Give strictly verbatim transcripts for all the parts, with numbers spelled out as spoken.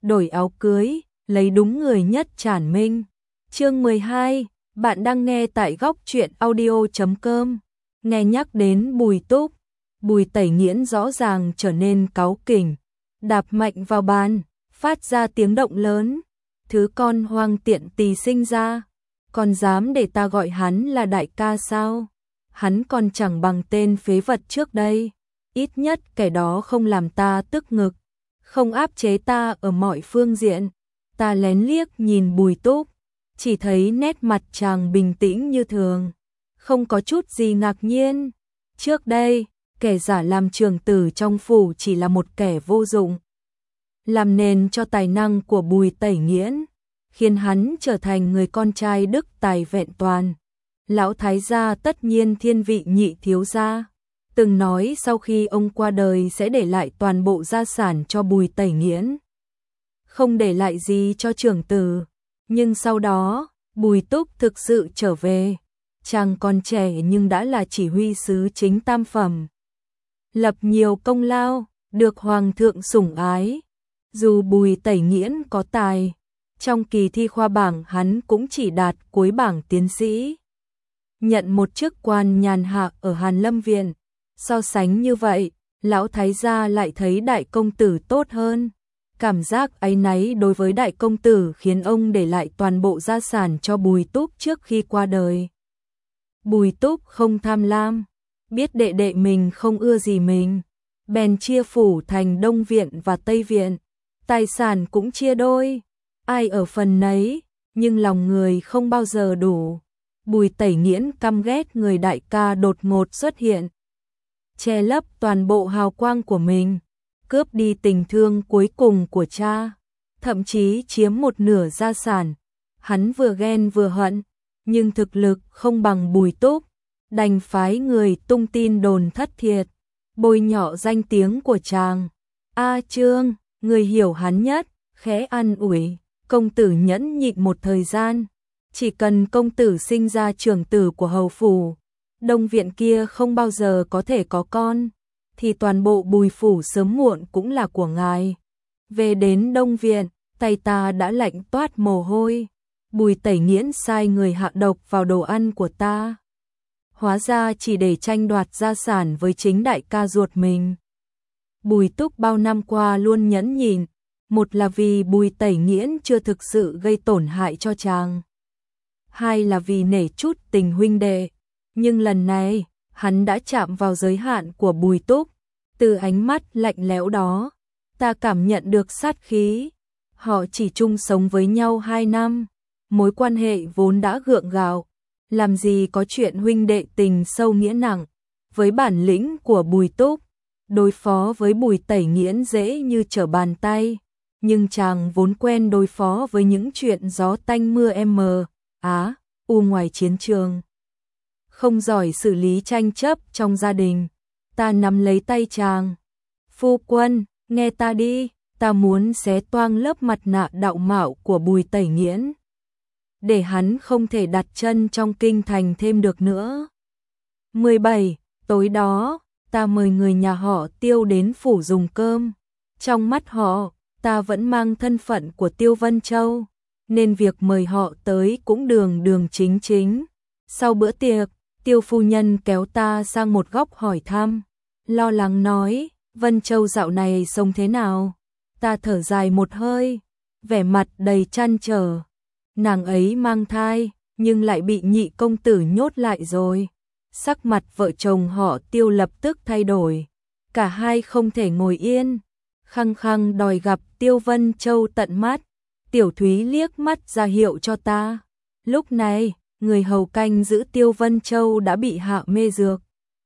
đổi áo cưới, lấy đúng người nhất tràn minh. Chương mười hai, bạn đang nghe tại góc truyện audio chấm com. Nghe nhắc đến Bùi Túc, Bùi Tẩy Nghiễn rõ ràng trở nên cáu kỉnh, đạp mạnh vào bàn, phát ra tiếng động lớn. Thứ con hoang tiện tỳ sinh ra, còn dám để ta gọi hắn là đại ca sao? Hắn còn chẳng bằng tên phế vật trước đây. Ít nhất kẻ đó không làm ta tức ngực, không áp chế ta ở mọi phương diện. Ta lén liếc nhìn Bùi Túc, chỉ thấy nét mặt chàng bình tĩnh như thường, không có chút gì ngạc nhiên. Trước đây, kẻ giả làm trưởng tử trong phủ chỉ là một kẻ vô dụng, làm nền cho tài năng của Bùi Tẩy Nghiễn, khiến hắn trở thành người con trai đức tài vẹn toàn. Lão thái gia tất nhiên thiên vị nhị thiếu gia, từng nói sau khi ông qua đời sẽ để lại toàn bộ gia sản cho Bùi Tẩy Nghiễn, không để lại gì cho trưởng tử. Nhưng sau đó, Bùi Túc thực sự trở về, chàng còn trẻ nhưng đã là chỉ huy sứ chính tam phẩm, lập nhiều công lao, được hoàng thượng sủng ái. Dù Bùi Tẩy Nghiễn có tài, trong kỳ thi khoa bảng hắn cũng chỉ đạt cuối bảng tiến sĩ, nhận một chức quan nhàn hạ ở Hàn Lâm Viện. So sánh như vậy, lão thái gia lại thấy đại công tử tốt hơn. Cảm giác áy náy đối với đại công tử khiến ông để lại toàn bộ gia sản cho Bùi Túc trước khi qua đời. Bùi Túc không tham lam, biết đệ đệ mình không ưa gì mình, bèn chia phủ thành Đông Viện và Tây Viện, tài sản cũng chia đôi, ai ở phần nấy, nhưng lòng người không bao giờ đủ. Bùi Tẩy Nghiễn căm ghét người đại ca đột ngột xuất hiện, che lấp toàn bộ hào quang của mình, cướp đi tình thương cuối cùng của cha, thậm chí chiếm một nửa gia sản. Hắn vừa ghen vừa hận, nhưng thực lực không bằng Bùi Túc, đành phái người tung tin đồn thất thiệt, bôi nhọ danh tiếng của chàng. A Trương, người hiểu hắn nhất, khẽ an ủi, công tử nhẫn nhịn một thời gian, chỉ cần công tử sinh ra trưởng tử của hầu phủ, Đông Viện kia không bao giờ có thể có con, thì toàn bộ Bùi phủ sớm muộn cũng là của ngài. Về đến Đông Viện, tay ta đã lạnh toát mồ hôi. Bùi Tẩy Nghiễn sai người hạ độc vào đồ ăn của ta, hóa ra chỉ để tranh đoạt gia sản với chính đại ca ruột mình. Bùi Túc bao năm qua luôn nhẫn nhịn, một là vì Bùi Tẩy Nghiễn chưa thực sự gây tổn hại cho chàng, hai là vì nể chút tình huynh đệ. Nhưng lần này, hắn đã chạm vào giới hạn của Bùi Túc. Từ ánh mắt lạnh lẽo đó, ta cảm nhận được sát khí. Họ chỉ chung sống với nhau hai năm, mối quan hệ vốn đã gượng gạo, làm gì có chuyện huynh đệ tình sâu nghĩa nặng. Với bản lĩnh của Bùi Túc, đối phó với Bùi Tẩy Nghiễn dễ như trở bàn tay, nhưng chàng vốn quen đối phó với những chuyện gió tanh mưa mờ á u ngoài chiến trường, không giỏi xử lý tranh chấp trong gia đình. Ta nắm lấy tay chàng. Phu quân, nghe ta đi, ta muốn xé toang lớp mặt nạ đạo mạo của Bùi Tẩy Nghiễn, để hắn không thể đặt chân trong kinh thành thêm được nữa. mười bảy. Tối đó, ta mời người nhà họ Tiêu đến phủ dùng cơm. Trong mắt họ, ta vẫn mang thân phận của Tiêu Vân Châu, nên việc mời họ tới cũng đường đường chính chính. Sau bữa tiệc, Tiêu phu nhân kéo ta sang một góc hỏi thăm, lo lắng nói, Vân Châu dạo này sống thế nào? Ta thở dài một hơi, vẻ mặt đầy trăn trở. Nàng ấy mang thai, nhưng lại bị nhị công tử nhốt lại rồi. Sắc mặt vợ chồng họ Tiêu lập tức thay đổi, cả hai không thể ngồi yên, khăng khăng đòi gặp Tiêu Vân Châu tận mắt. Tiểu Thúy liếc mắt ra hiệu cho ta. Lúc này, người hầu canh giữ Tiêu Vân Châu đã bị hạ mê dược.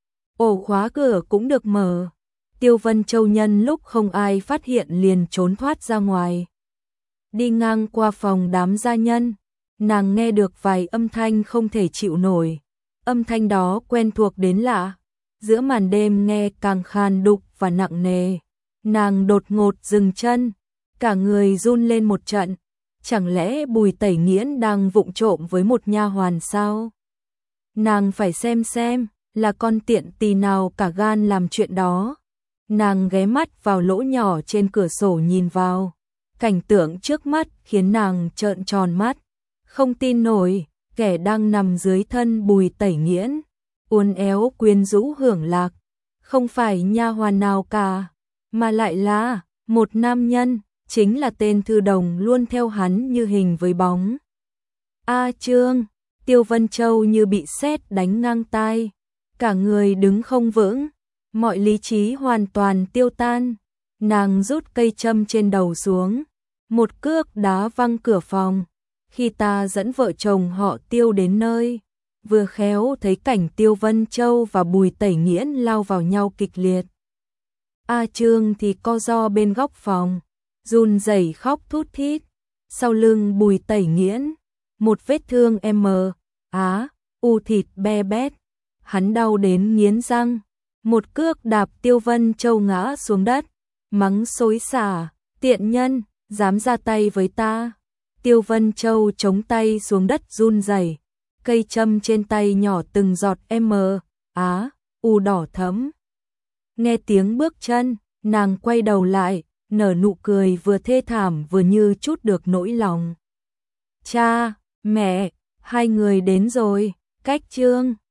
Ổ khóa cửa cũng được mở. Tiêu Vân Châu nhân lúc không ai phát hiện liền trốn thoát ra ngoài. Đi ngang qua phòng đám gia nhân, nàng nghe được vài âm thanh không thể chịu nổi. Âm thanh đó quen thuộc đến lạ, giữa màn đêm nghe càng khan đục và nặng nề. Nàng đột ngột dừng chân, cả người run lên một trận. Chẳng lẽ Bùi Tẩy Nghiễn đang vụng trộm với một nha hoàn sao? Nàng phải xem xem là con tiện tỳ nào cả gan làm chuyện đó. Nàng ghé mắt vào lỗ nhỏ trên cửa sổ nhìn vào, Cảnh tượng trước mắt khiến nàng trợn tròn mắt, không tin nổi, kẻ đang nằm dưới thân Bùi Tẩy Nghiễn, uốn éo quyến rũ hưởng lạc, không phải nha hoàn nào cả, mà lại là một nam nhân, chính là tên thư đồng luôn theo hắn như hình với bóng. A Trương, Tiêu Vân Châu như bị sét đánh ngang tai, cả người đứng không vững, mọi lý trí hoàn toàn tiêu tan. Nàng rút cây châm trên đầu xuống, một cước đá văng cửa phòng. Khi ta dẫn vợ chồng họ Tiêu đến nơi, vừa khéo thấy cảnh Tiêu Vân Châu và Bùi Tẩy Nghiễn lao vào nhau kịch liệt. A Trương thì co ro bên góc phòng, run rẩy khóc thút thít. Sau lưng Bùi Tẩy Nghiễn, một vết thương M, á, u thịt be bét. Hắn đau đến nghiến răng, một cước đạp Tiêu Vân Châu ngã xuống đất, mắng xối xả, tiện nhân, dám ra tay với ta. Tiêu Vân Châu chống tay xuống đất run rẩy, cây châm trên tay nhỏ từng giọt M, á, u đỏ thẫm. Nghe tiếng bước chân, nàng quay đầu lại, nở nụ cười vừa thê thảm vừa như trút được nỗi lòng. Cha, mẹ, hai người đến rồi, Cách Trương.